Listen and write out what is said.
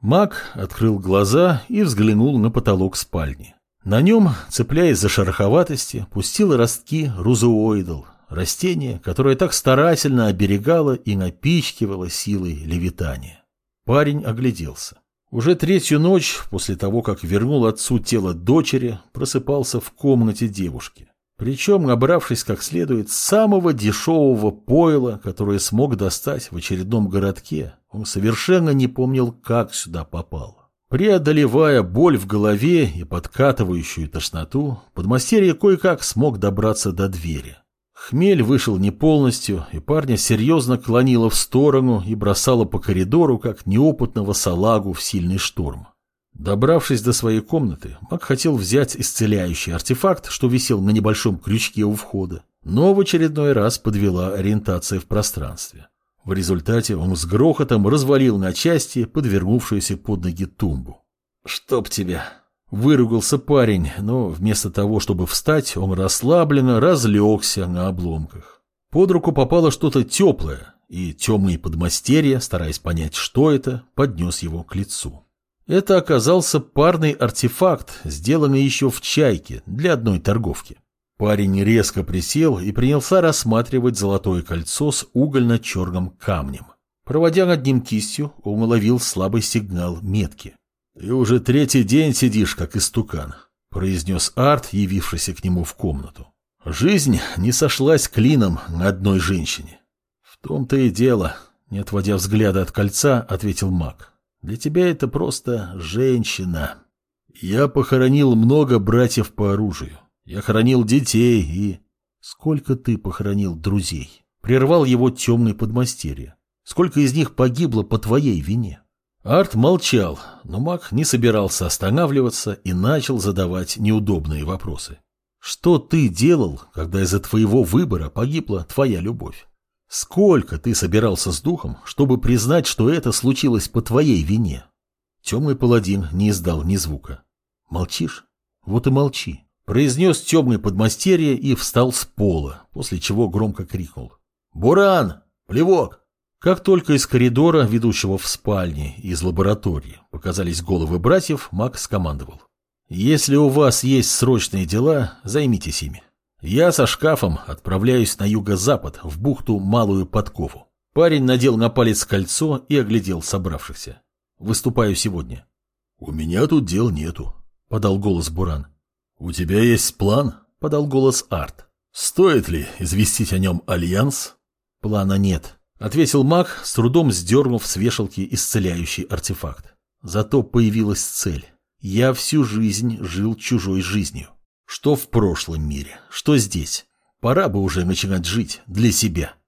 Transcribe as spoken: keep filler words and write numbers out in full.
Маг открыл глаза и взглянул на потолок спальни. На нем, цепляясь за шероховатости, пустил ростки рузуоидал, растение, которое так старательно оберегало и напичкивало силой левитания. Парень огляделся. Уже третью ночь после того, как вернул отцу тело дочери, просыпался в комнате девушки. Причем, набравшись как следует самого дешевого пойла, которое смог достать в очередном городке, он совершенно не помнил, как сюда попал. Преодолевая боль в голове и подкатывающую тошноту, подмастерье кое-как смог добраться до двери. Хмель вышел не полностью, и парня серьезно клонило в сторону и бросало по коридору, как неопытного салагу в сильный шторм. Добравшись до своей комнаты, маг хотел взять исцеляющий артефакт, что висел на небольшом крючке у входа, но в очередной раз подвела ориентация в пространстве. В результате он с грохотом развалил на части подвернувшуюся под ноги тумбу. «Чтоб тебя!» — выругался парень, но вместо того, чтобы встать, он расслабленно разлегся на обломках. Под руку попало что-то теплое, и темный подмастерье, стараясь понять, что это, поднес его к лицу. Это оказался парный артефакт, сделанный еще в «Чайке» для одной торговки. Парень резко присел и принялся рассматривать золотое кольцо с угольно-черным камнем. Проводя над ним кистью, он уловил слабый сигнал метки. «Ты уже третий день сидишь, как истукан», — произнес Арт, явившийся к нему в комнату. «Жизнь не сошлась клином на одной женщине». «В том-то и дело», — не отводя взгляда от кольца, ответил маг. «Для тебя это просто женщина. Я похоронил много братьев по оружию. Я хоронил детей и...» «Сколько ты похоронил друзей?» Прервал его темный подмастерье. «Сколько из них погибло по твоей вине?» Арт молчал, но маг не собирался останавливаться и начал задавать неудобные вопросы. «Что ты делал, когда из-за твоего выбора погибла твоя любовь? Сколько ты собирался с духом, чтобы признать, что это случилось по твоей вине?» Темный паладин не издал ни звука. «Молчишь? Вот и молчи», — произнес темный подмастерье и встал с пола, после чего громко крикнул. «Буран! Плевок!» Как только из коридора, ведущего в спальне, и из лаборатории, показались головы братьев, маг скомандовал. «Если у вас есть срочные дела, займитесь ими. Я со шкафом отправляюсь на юго-запад, в бухту Малую Подкову». Парень надел на палец кольцо и оглядел собравшихся. «Выступаю сегодня». «У меня тут дел нету», — подал голос Буран. «У тебя есть план?» — подал голос Арт. «Стоит ли известить о нем Альянс?» «Плана нет», — ответил маг, с трудом сдернув с вешалки исцеляющий артефакт. «Зато появилась цель. Я всю жизнь жил чужой жизнью. Что в прошлом мире, что здесь. Пора бы уже начинать жить для себя».